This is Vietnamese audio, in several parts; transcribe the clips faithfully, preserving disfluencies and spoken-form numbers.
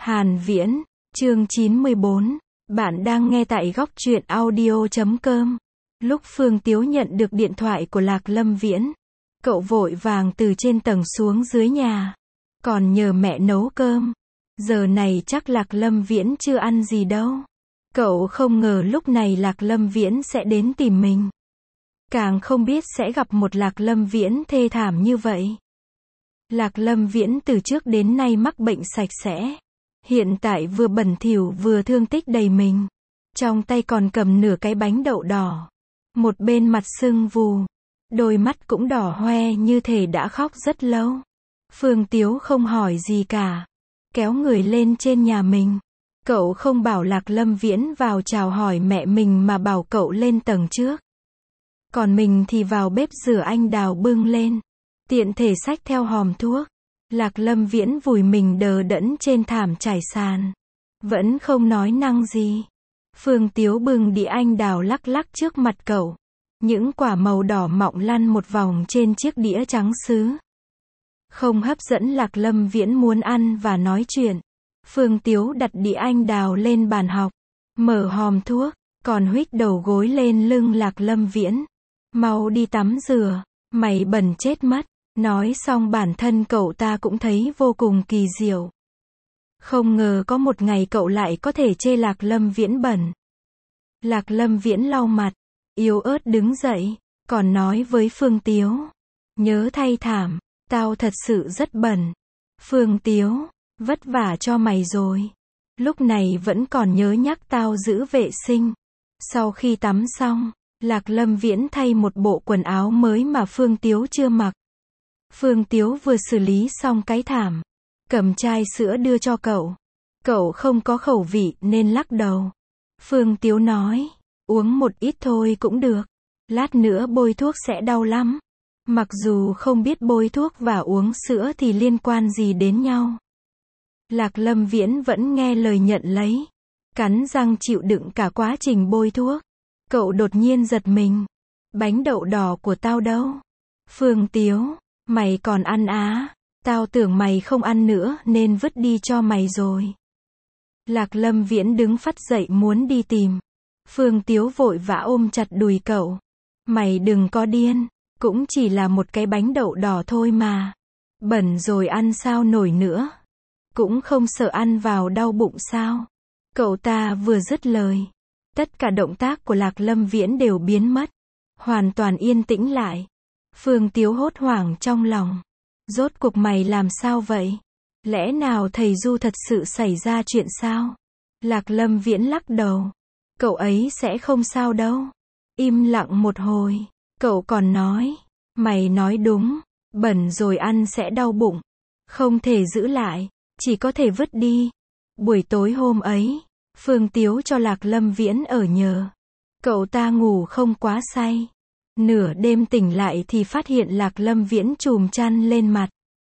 Hàn Viễn, chương chín mươi bốn. Bạn đang nghe tại góc truyện audio chấm com. Lúc Phương Tiếu nhận được điện thoại của Lạc Lâm Viễn, cậu vội vàng từ trên tầng xuống dưới nhà, còn nhờ mẹ nấu cơm. Giờ này chắc Lạc Lâm Viễn chưa ăn gì đâu. Cậu không ngờ lúc này Lạc Lâm Viễn sẽ đến tìm mình. Càng không biết sẽ gặp một Lạc Lâm Viễn thê thảm như vậy. Lạc Lâm Viễn từ trước đến nay mắc bệnh sạch sẽ. Hiện tại vừa bẩn thỉu vừa thương tích đầy mình. Trong tay còn cầm nửa cái bánh đậu đỏ. Một bên mặt sưng vù. Đôi mắt cũng đỏ hoe như thể đã khóc rất lâu. Phương Tiếu không hỏi gì cả. Kéo người lên trên nhà mình. Cậu không bảo Lạc Lâm Viễn vào chào hỏi mẹ mình mà bảo cậu lên tầng trước. Còn mình thì vào bếp rửa anh đào bưng lên. Tiện thể xách theo hòm thuốc. Lạc Lâm Viễn vùi mình đờ đẫn trên thảm trải sàn. Vẫn không nói năng gì. Phương Tiếu bưng đĩa anh đào lắc lắc trước mặt cậu. Những quả màu đỏ mọng lăn một vòng trên chiếc đĩa trắng sứ. Không hấp dẫn Lạc Lâm Viễn muốn ăn và nói chuyện. Phương Tiếu đặt đĩa anh đào lên bàn học. Mở hòm thuốc. Còn huých đầu gối lên lưng Lạc Lâm Viễn. Mau đi tắm rửa. Mày bẩn chết mất. Nói xong bản thân cậu ta cũng thấy vô cùng kỳ diệu. Không ngờ có một ngày cậu lại có thể chê Lạc Lâm Viễn bẩn. Lạc Lâm Viễn lau mặt, yếu ớt đứng dậy, còn nói với Phương Tiếu. Nhớ thay thảm, tao thật sự rất bẩn. Phương Tiếu, vất vả cho mày rồi. Lúc này vẫn còn nhớ nhắc tao giữ vệ sinh. Sau khi tắm xong, Lạc Lâm Viễn thay một bộ quần áo mới mà Phương Tiếu chưa mặc. Phương Tiếu vừa xử lý xong cái thảm, cầm chai sữa đưa cho cậu. Cậu không có khẩu vị nên lắc đầu. Phương Tiếu nói, uống một ít thôi cũng được. Lát nữa bôi thuốc sẽ đau lắm. Mặc dù không biết bôi thuốc và uống sữa thì liên quan gì đến nhau. Lạc Lâm Viễn vẫn nghe lời nhận lấy. Cắn răng chịu đựng cả quá trình bôi thuốc. Cậu đột nhiên giật mình. Bánh đậu đỏ của tao đâu? Phương Tiếu. Mày còn ăn á? Tao tưởng mày không ăn nữa nên vứt đi cho mày rồi. Lạc Lâm Viễn đứng phắt dậy muốn đi tìm. Phương Tiếu vội vã ôm chặt đùi cậu. Mày đừng có điên. Cũng chỉ là một cái bánh đậu đỏ thôi mà. Bẩn rồi ăn sao nổi nữa. Cũng không sợ ăn vào đau bụng sao. Cậu ta vừa dứt lời. Tất cả động tác của Lạc Lâm Viễn đều biến mất. Hoàn toàn yên tĩnh lại. Phương Tiếu hốt hoảng trong lòng. Rốt cuộc mày làm sao vậy? Lẽ nào thầy Du thật sự xảy ra chuyện sao? Lạc Lâm Viễn lắc đầu. Cậu ấy sẽ không sao đâu. Im lặng một hồi. Cậu còn nói. Mày nói đúng. Bẩn rồi ăn sẽ đau bụng. Không thể giữ lại. Chỉ có thể vứt đi. Buổi tối hôm ấy, Phương Tiếu cho Lạc Lâm Viễn ở nhờ. Cậu ta ngủ không quá say. Nửa đêm tỉnh lại thì phát hiện Lạc Lâm Viễn trùm chăn lên mặt.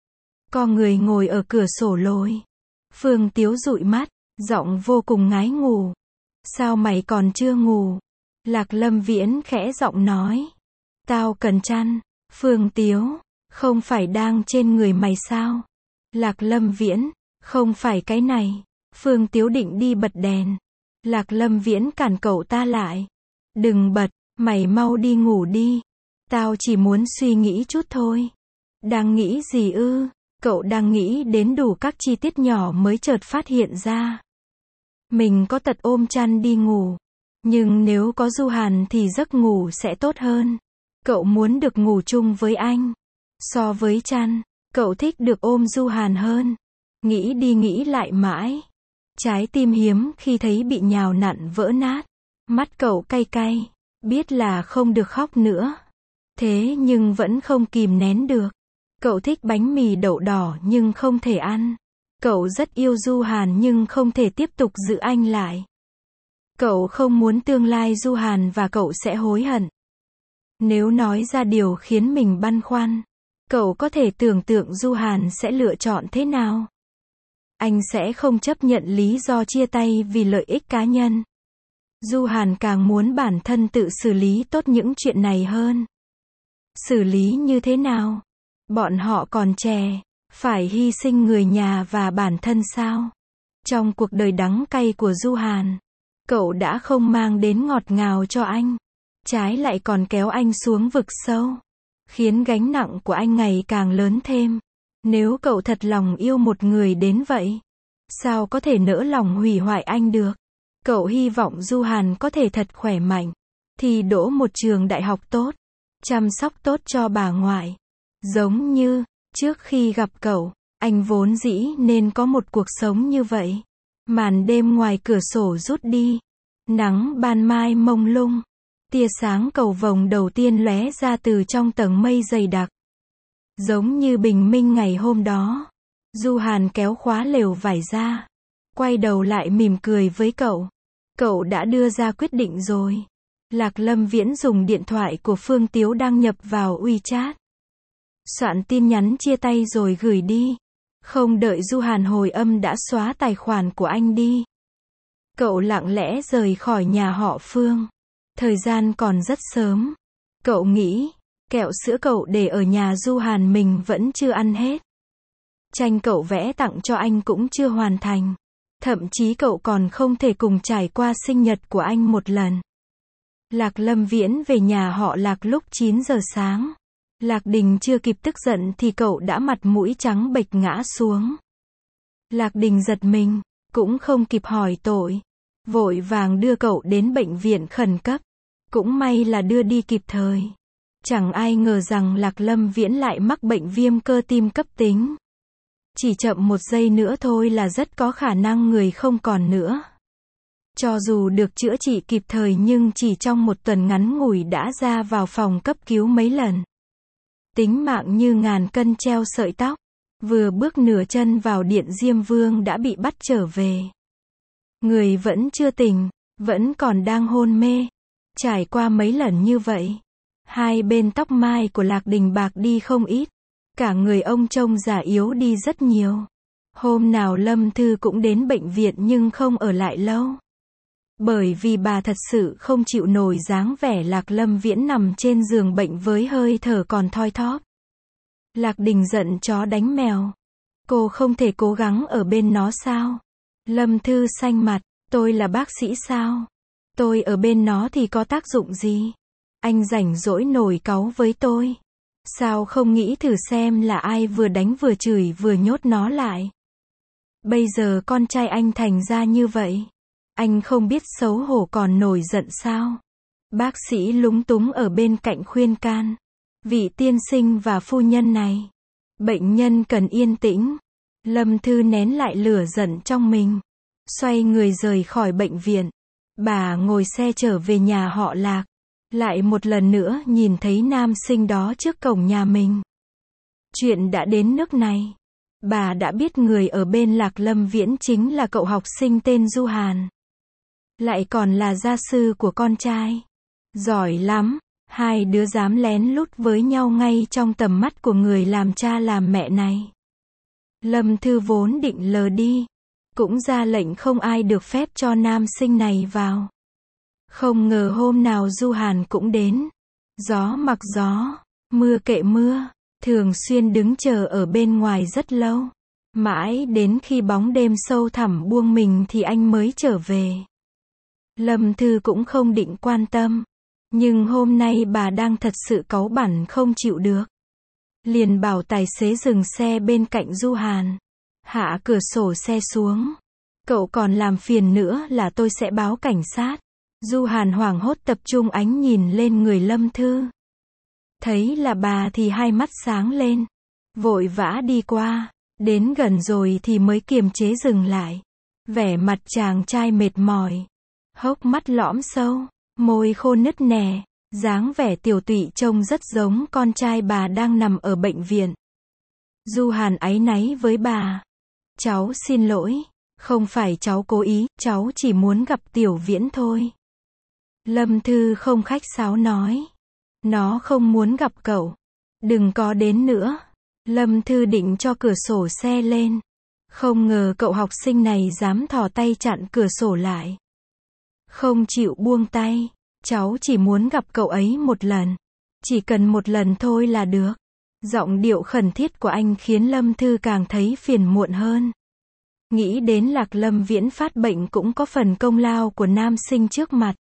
Co người ngồi ở cửa sổ lối. Phương Tiếu dụi mắt, giọng vô cùng ngái ngủ. Sao mày còn chưa ngủ? Lạc Lâm Viễn khẽ giọng nói. Tao cần chăn. Phương Tiếu, không phải đang trên người mày sao? Lạc Lâm Viễn, không phải cái này. Phương Tiếu định đi bật đèn. Lạc Lâm Viễn cản cậu ta lại. Đừng bật. Mày mau đi ngủ đi. Tao chỉ muốn suy nghĩ chút thôi. Đang nghĩ gì ư? Cậu đang nghĩ đến đủ các chi tiết nhỏ mới chợt phát hiện ra. Mình có tật ôm chăn đi ngủ. Nhưng nếu có Du Hàn thì giấc ngủ sẽ tốt hơn. Cậu muốn được ngủ chung với anh. So với chăn, cậu thích được ôm Du Hàn hơn. Nghĩ đi nghĩ lại mãi. Trái tim hiếm khi thấy bị nhào nặn vỡ nát. Mắt cậu cay cay. Biết là không được khóc nữa. Thế nhưng vẫn không kìm nén được. Cậu thích bánh mì đậu đỏ nhưng không thể ăn. Cậu rất yêu Du Hàn nhưng không thể tiếp tục giữ anh lại. Cậu không muốn tương lai Du Hàn và cậu sẽ hối hận. Nếu nói ra điều khiến mình băn khoăn, cậu có thể tưởng tượng Du Hàn sẽ lựa chọn thế nào. Anh sẽ không chấp nhận lý do chia tay vì lợi ích cá nhân. Du Hàn càng muốn bản thân tự xử lý tốt những chuyện này hơn. Xử lý như thế nào? Bọn họ còn trẻ, phải hy sinh người nhà và bản thân sao? Trong cuộc đời đắng cay của Du Hàn, cậu đã không mang đến ngọt ngào cho anh. Trái lại còn kéo anh xuống vực sâu. Khiến gánh nặng của anh ngày càng lớn thêm. Nếu cậu thật lòng yêu một người đến vậy, sao có thể nỡ lòng hủy hoại anh được? Cậu hy vọng Du Hàn có thể thật khỏe mạnh, thi đỗ một trường đại học tốt, chăm sóc tốt cho bà ngoại. Giống như, trước khi gặp cậu, anh vốn dĩ nên có một cuộc sống như vậy. Màn đêm ngoài cửa sổ rút đi. Nắng ban mai mông lung. Tia sáng cầu vồng đầu tiên lóe ra từ trong tầng mây dày đặc. Giống như bình minh ngày hôm đó. Du Hàn kéo khóa lều vải ra. Quay đầu lại mỉm cười với cậu. Cậu đã đưa ra quyết định rồi. Lạc Lâm Viễn dùng điện thoại của Phương Tiếu đăng nhập vào WeChat. Soạn tin nhắn chia tay rồi gửi đi. Không đợi Du Hàn hồi âm đã xóa tài khoản của anh đi. Cậu lặng lẽ rời khỏi nhà họ Phương. Thời gian còn rất sớm. Cậu nghĩ, kẹo sữa cậu để ở nhà Du Hàn mình vẫn chưa ăn hết. Tranh cậu vẽ tặng cho anh cũng chưa hoàn thành. Thậm chí cậu còn không thể cùng trải qua sinh nhật của anh một lần. Lạc Lâm Viễn về nhà họ Lạc lúc chín giờ sáng. Lạc Đình chưa kịp tức giận thì cậu đã mặt mũi trắng bệch ngã xuống. Lạc Đình giật mình, cũng không kịp hỏi tội. Vội vàng đưa cậu đến bệnh viện khẩn cấp. Cũng may là đưa đi kịp thời. Chẳng ai ngờ rằng Lạc Lâm Viễn lại mắc bệnh viêm cơ tim cấp tính. Chỉ chậm một giây nữa thôi là rất có khả năng người không còn nữa. Cho dù được chữa trị kịp thời nhưng chỉ trong một tuần ngắn ngủi đã ra vào phòng cấp cứu mấy lần. Tính mạng như ngàn cân treo sợi tóc. Vừa bước nửa chân vào điện Diêm Vương đã bị bắt trở về. Người vẫn chưa tỉnh, vẫn còn đang hôn mê. Trải qua mấy lần như vậy, hai bên tóc mai của Lạc Đình bạc đi không ít. Cả người ông trông già yếu đi rất nhiều. Hôm nào Lâm Thư cũng đến bệnh viện nhưng không ở lại lâu. Bởi vì bà thật sự không chịu nổi dáng vẻ Lạc Lâm Viễn nằm trên giường bệnh với hơi thở còn thoi thóp. Lạc Đình giận chó đánh mèo. Cô không thể cố gắng ở bên nó sao? Lâm Thư xanh mặt, tôi là bác sĩ sao? Tôi ở bên nó thì có tác dụng gì? Anh rảnh rỗi nổi cáu với tôi. Sao không nghĩ thử xem là ai vừa đánh vừa chửi vừa nhốt nó lại? Bây giờ con trai anh thành ra như vậy. Anh không biết xấu hổ còn nổi giận sao? Bác sĩ lúng túng ở bên cạnh khuyên can. Vị tiên sinh và phu nhân này. Bệnh nhân cần yên tĩnh. Lâm Thư nén lại lửa giận trong mình. Xoay người rời khỏi bệnh viện. Bà ngồi xe trở về nhà họ Lạc. Lại một lần nữa nhìn thấy nam sinh đó trước cổng nhà mình. Chuyện đã đến nước này. Bà đã biết người ở bên Lạc Lâm Viễn chính là cậu học sinh tên Du Hàn. Lại còn là gia sư của con trai. Giỏi lắm, hai đứa dám lén lút với nhau ngay trong tầm mắt của người làm cha làm mẹ này. Lâm Thư vốn định lờ đi. Cũng ra lệnh không ai được phép cho nam sinh này vào. Không ngờ hôm nào Du Hàn cũng đến. Gió mặc gió, mưa kệ mưa, thường xuyên đứng chờ ở bên ngoài rất lâu. Mãi đến khi bóng đêm sâu thẳm buông mình thì anh mới trở về. Lâm Thư cũng không định quan tâm. Nhưng hôm nay bà đang thật sự cáu bẳn không chịu được. Liền bảo tài xế dừng xe bên cạnh Du Hàn. Hạ cửa sổ xe xuống. Cậu còn làm phiền nữa là tôi sẽ báo cảnh sát. Du Hàn hoảng hốt tập trung ánh nhìn lên người Lâm Thư. Thấy là bà thì hai mắt sáng lên. Vội vã đi qua. Đến gần rồi thì mới kiềm chế dừng lại. Vẻ mặt chàng trai mệt mỏi. Hốc mắt lõm sâu. Môi khô nứt nẻ. Dáng vẻ tiểu tụy trông rất giống con trai bà đang nằm ở bệnh viện. Du Hàn áy náy với bà. Cháu xin lỗi. Không phải cháu cố ý, cháu chỉ muốn gặp Tiểu Viễn thôi. Lâm Thư không khách sáo nói. Nó không muốn gặp cậu. Đừng có đến nữa. Lâm Thư định cho cửa sổ xe lên. Không ngờ cậu học sinh này dám thò tay chặn cửa sổ lại. Không chịu buông tay. Cháu chỉ muốn gặp cậu ấy một lần. Chỉ cần một lần thôi là được. Giọng điệu khẩn thiết của anh khiến Lâm Thư càng thấy phiền muộn hơn. Nghĩ đến Lạc Lâm Viễn phát bệnh cũng có phần công lao của nam sinh trước mặt.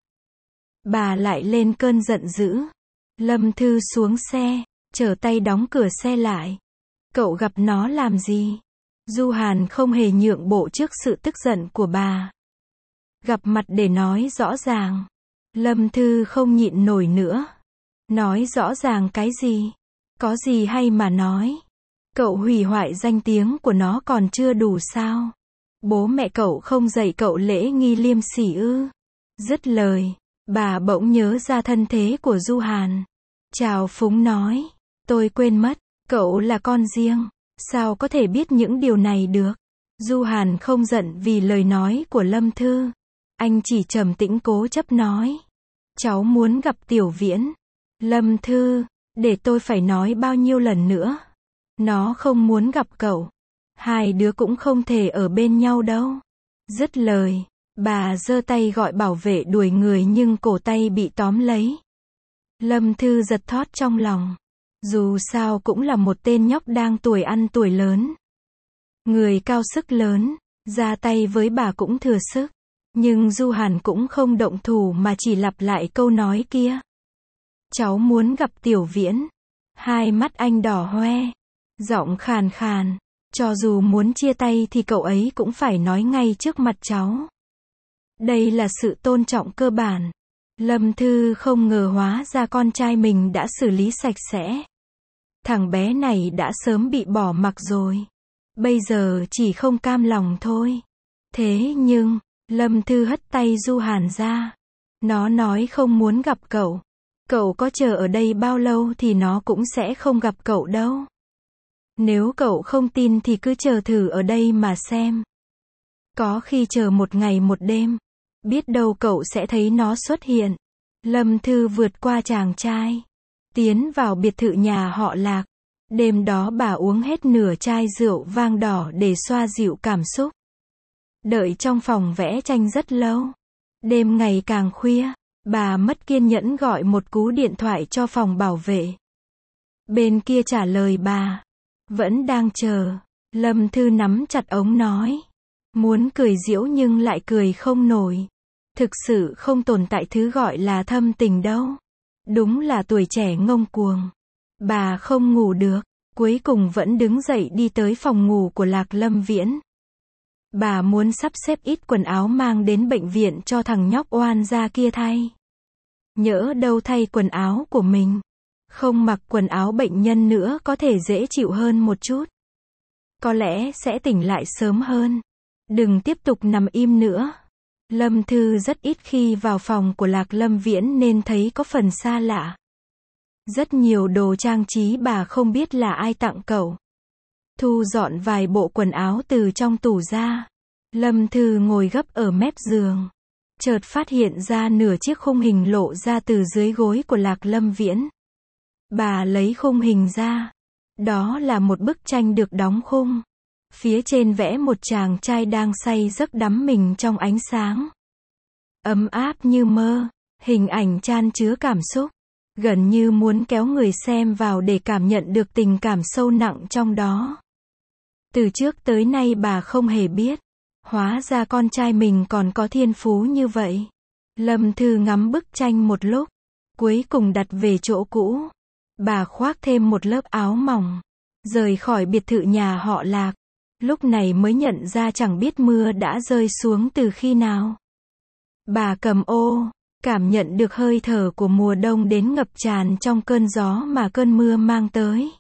Bà lại lên cơn giận dữ. Lâm Thư xuống xe, trở tay đóng cửa xe lại. Cậu gặp nó làm gì? Du Hàn không hề nhượng bộ trước sự tức giận của bà. Gặp mặt để nói rõ ràng. Lâm Thư không nhịn nổi nữa. Nói rõ ràng cái gì? Có gì hay mà nói? Cậu hủy hoại danh tiếng của nó còn chưa đủ sao? Bố mẹ cậu không dạy cậu lễ nghi liêm sỉ ư? Dứt lời, bà bỗng nhớ ra thân thế của Du Hàn. Trào phúng nói, tôi quên mất, cậu là con riêng, sao có thể biết những điều này được? Du Hàn không giận vì lời nói của Lâm Thư. Anh chỉ trầm tĩnh cố chấp nói, cháu muốn gặp Tiểu Viễn. Lâm Thư, để tôi phải nói bao nhiêu lần nữa? Nó không muốn gặp cậu. Hai đứa cũng không thể ở bên nhau đâu. Dứt lời, bà giơ tay gọi bảo vệ đuổi người nhưng cổ tay bị tóm lấy. Lâm Thư giật thót trong lòng. Dù sao cũng là một tên nhóc đang tuổi ăn tuổi lớn. Người cao sức lớn, ra tay với bà cũng thừa sức. Nhưng Du Hàn cũng không động thủ mà chỉ lặp lại câu nói kia. Cháu muốn gặp Tiểu Viễn. Hai mắt anh đỏ hoe. Giọng khàn khàn. Cho dù muốn chia tay thì cậu ấy cũng phải nói ngay trước mặt cháu. Đây là sự tôn trọng cơ bản. Lâm Thư không ngờ hóa ra con trai mình đã xử lý sạch sẽ. Thằng bé này đã sớm bị bỏ mặc rồi. Bây giờ chỉ không cam lòng thôi. Thế nhưng, Lâm Thư hất tay Du Hàn ra. Nó nói không muốn gặp cậu. Cậu có chờ ở đây bao lâu thì nó cũng sẽ không gặp cậu đâu. Nếu cậu không tin thì cứ chờ thử ở đây mà xem. Có khi chờ một ngày một đêm. Biết đâu cậu sẽ thấy nó xuất hiện. Lâm Thư vượt qua chàng trai. Tiến vào biệt thự nhà họ Lạc. Đêm đó bà uống hết nửa chai rượu vang đỏ để xoa dịu cảm xúc. Đợi trong phòng vẽ tranh rất lâu. Đêm ngày càng khuya, bà mất kiên nhẫn gọi một cú điện thoại cho phòng bảo vệ. Bên kia trả lời bà. Vẫn đang chờ. Lâm Thư nắm chặt ống nói. Muốn cười giễu nhưng lại cười không nổi. Thực sự không tồn tại thứ gọi là thâm tình đâu. Đúng là tuổi trẻ ngông cuồng. Bà không ngủ được. Cuối cùng vẫn đứng dậy đi tới phòng ngủ của Lạc Lâm Viễn. Bà muốn sắp xếp ít quần áo mang đến bệnh viện cho thằng nhóc oan gia kia thay. Nhỡ đâu thay quần áo của mình. Không mặc quần áo bệnh nhân nữa có thể dễ chịu hơn một chút. Có lẽ sẽ tỉnh lại sớm hơn. Đừng tiếp tục nằm im nữa. Lâm Thư rất ít khi vào phòng của Lạc Lâm Viễn nên thấy có phần xa lạ. Rất nhiều đồ trang trí bà không biết là ai tặng cậu. Thu dọn vài bộ quần áo từ trong tủ ra. Lâm Thư ngồi gấp ở mép giường. Chợt phát hiện ra nửa chiếc khung hình lộ ra từ dưới gối của Lạc Lâm Viễn. Bà lấy khung hình ra. Đó là một bức tranh được đóng khung. Phía trên vẽ một chàng trai đang say giấc đắm mình trong ánh sáng. Ấm áp như mơ, hình ảnh chan chứa cảm xúc. Gần như muốn kéo người xem vào để cảm nhận được tình cảm sâu nặng trong đó. Từ trước tới nay bà không hề biết. Hóa ra con trai mình còn có thiên phú như vậy. Lâm Thư ngắm bức tranh một lúc. Cuối cùng đặt về chỗ cũ. Bà khoác thêm một lớp áo mỏng. Rời khỏi biệt thự nhà họ Lạc. Lúc này mới nhận ra chẳng biết mưa đã rơi xuống từ khi nào. Bà cầm ô. Cảm nhận được hơi thở của mùa đông đến ngập tràn trong cơn gió mà cơn mưa mang tới.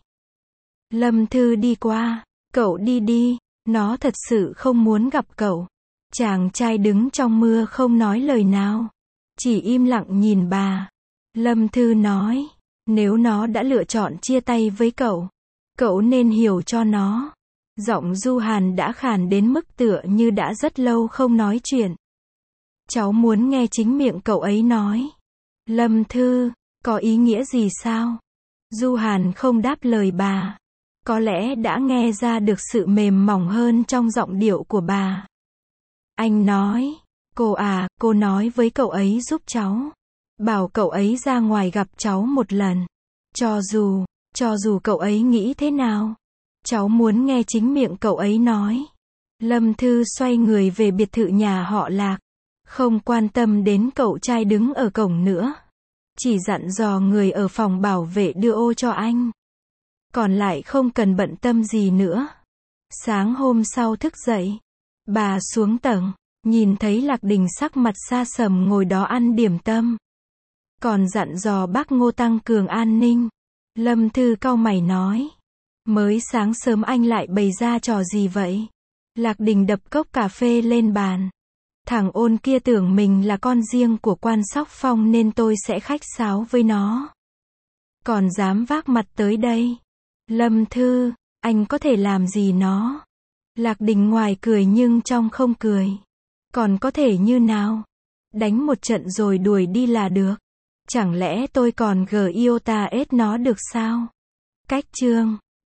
Lâm Thư đi qua. Cậu đi đi. Nó thật sự không muốn gặp cậu. Chàng trai đứng trong mưa không nói lời nào. Chỉ im lặng nhìn bà. Lâm Thư nói. Nếu nó đã lựa chọn chia tay với cậu. Cậu nên hiểu cho nó. Giọng Du Hàn đã khàn đến mức tựa như đã rất lâu không nói chuyện. Cháu muốn nghe chính miệng cậu ấy nói. Lâm Thư, có ý nghĩa gì sao? Du Hàn không đáp lời bà. Có lẽ đã nghe ra được sự mềm mỏng hơn trong giọng điệu của bà. Anh nói, cô à, cô nói với cậu ấy giúp cháu. Bảo cậu ấy ra ngoài gặp cháu một lần. Cho dù, cho dù cậu ấy nghĩ thế nào. Cháu muốn nghe chính miệng cậu ấy nói. Lâm Thư xoay người về biệt thự nhà họ Lạc. Không quan tâm đến cậu trai đứng ở cổng nữa. Chỉ dặn dò người ở phòng bảo vệ đưa ô cho anh. Còn lại không cần bận tâm gì nữa. Sáng hôm sau thức dậy, bà xuống tầng, nhìn thấy Lạc Đình sắc mặt xa sầm ngồi đó ăn điểm tâm. Còn dặn dò bác Ngô tăng cường an ninh. Lâm Thư cau mày nói. Mới sáng sớm anh lại bày ra trò gì vậy? Lạc Đình đập cốc cà phê lên bàn. Thằng ôn kia tưởng mình là con riêng của Quan Sóc Phong nên tôi sẽ khách sáo với nó. Còn dám vác mặt tới đây. Lâm Thư, anh có thể làm gì nó? Lạc Đình ngoài cười nhưng trong không cười. Còn có thể như nào? Đánh một trận rồi đuổi đi là được. Chẳng lẽ tôi còn gờ iota ết nó được sao? Cách chương